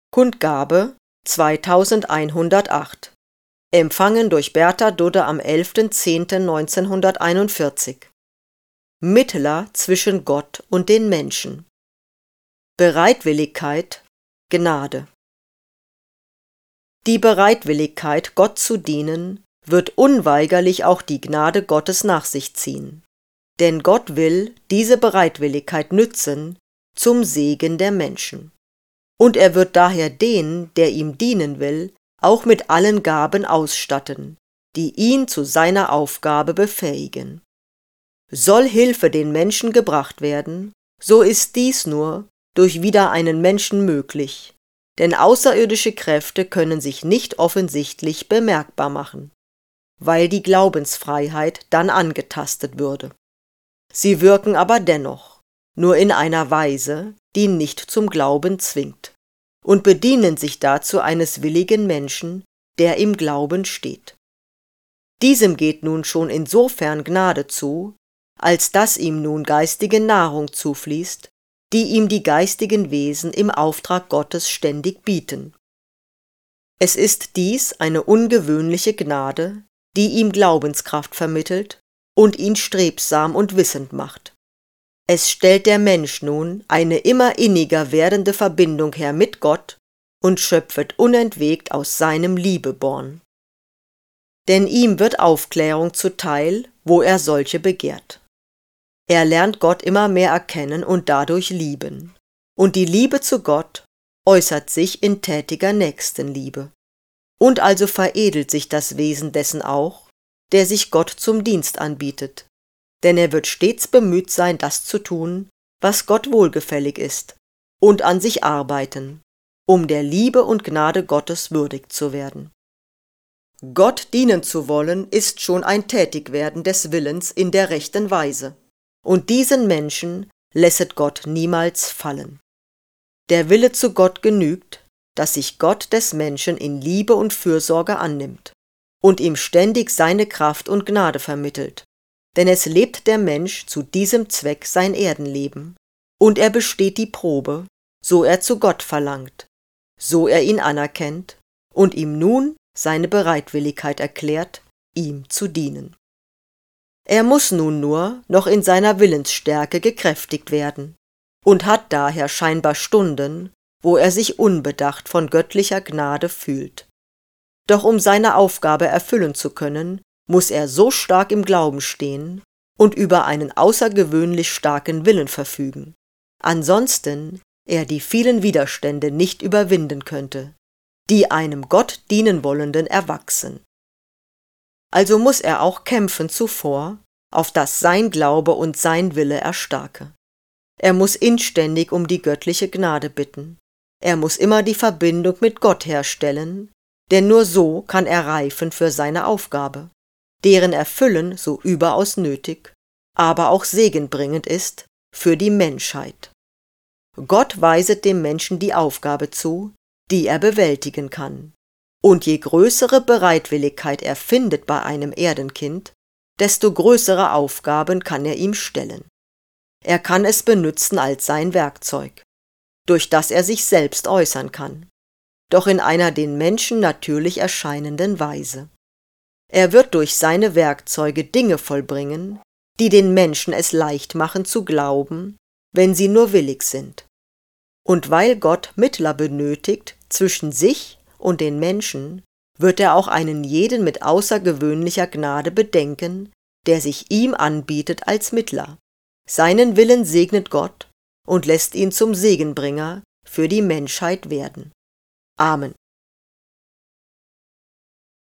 Kundgabe 2108. Empfangen durch Bertha Dudde am 11.10.1941. Mittler zwischen Gott und den Menschen. Bereitwilligkeit, Gnade. Die Bereitwilligkeit, Gott zu dienen, wird unweigerlich auch die Gnade Gottes nach sich ziehen. Denn Gott will diese Bereitwilligkeit nützen zum Segen der Menschen. Und er wird daher den, der ihm dienen will, auch mit allen Gaben ausstatten, die ihn zu seiner Aufgabe befähigen. Soll Hilfe den Menschen gebracht werden, so ist dies nur durch wieder einen Menschen möglich, denn außerirdische Kräfte können sich nicht offensichtlich bemerkbar machen, weil die Glaubensfreiheit dann angetastet würde. Sie wirken aber dennoch, nur in einer Weise, die nicht zum Glauben zwingt, und bedienen sich dazu eines willigen Menschen, der im Glauben steht. Diesem geht nun schon insofern Gnade zu, als dass ihm nun geistige Nahrung zufließt, die ihm die geistigen Wesen im Auftrag Gottes ständig bieten. Es ist dies eine ungewöhnliche Gnade, die ihm Glaubenskraft vermittelt und ihn strebsam und wissend macht. Es stellt der Mensch nun eine immer inniger werdende Verbindung her mit Gott und schöpfet unentwegt aus seinem Liebeborn. Denn ihm wird Aufklärung zuteil, wo er solche begehrt. Er lernt Gott immer mehr erkennen und dadurch lieben. Und die Liebe zu Gott äußert sich in tätiger Nächstenliebe. Und also veredelt sich das Wesen dessen auch, der sich Gott zum Dienst anbietet. Denn er wird stets bemüht sein, das zu tun, was Gott wohlgefällig ist, und an sich arbeiten, um der Liebe und Gnade Gottes würdig zu werden. Gott dienen zu wollen, ist schon ein Tätigwerden des Willens in der rechten Weise, und diesen Menschen lässet Gott niemals fallen. Der Wille zu Gott genügt, dass sich Gott des Menschen in Liebe und Fürsorge annimmt und ihm ständig seine Kraft und Gnade vermittelt. Denn es lebt der Mensch zu diesem Zweck sein Erdenleben, und er besteht die Probe, so er zu Gott verlangt, so er ihn anerkennt und ihm nun seine Bereitwilligkeit erklärt, ihm zu dienen. Er muss nun nur noch in seiner Willensstärke gekräftigt werden und hat daher scheinbar Stunden, wo er sich unbedacht von göttlicher Gnade fühlt. Doch um seine Aufgabe erfüllen zu können, muss er so stark im Glauben stehen und über einen außergewöhnlich starken Willen verfügen, ansonsten er die vielen Widerstände nicht überwinden könnte, die einem Gott dienen wollenden erwachsen. Also muss er auch kämpfen zuvor, auf dass sein Glaube und sein Wille erstarke. Er muss inständig um die göttliche Gnade bitten. Er muss immer die Verbindung mit Gott herstellen, denn nur so kann er reifen für seine Aufgabe, deren Erfüllen so überaus nötig, aber auch segenbringend ist für die Menschheit. Gott weiset dem Menschen die Aufgabe zu, die er bewältigen kann. Und je größere Bereitwilligkeit er findet bei einem Erdenkind, desto größere Aufgaben kann er ihm stellen. Er kann es benützen als sein Werkzeug, durch das er sich selbst äußern kann, doch in einer den Menschen natürlich erscheinenden Weise. Er wird durch seine Werkzeuge Dinge vollbringen, die den Menschen es leicht machen zu glauben, wenn sie nur willig sind. Und weil Gott Mittler benötigt zwischen sich und den Menschen, wird er auch einen jeden mit außergewöhnlicher Gnade bedenken, der sich ihm anbietet als Mittler. Seinen Willen segnet Gott und lässt ihn zum Segenbringer für die Menschheit werden. Amen.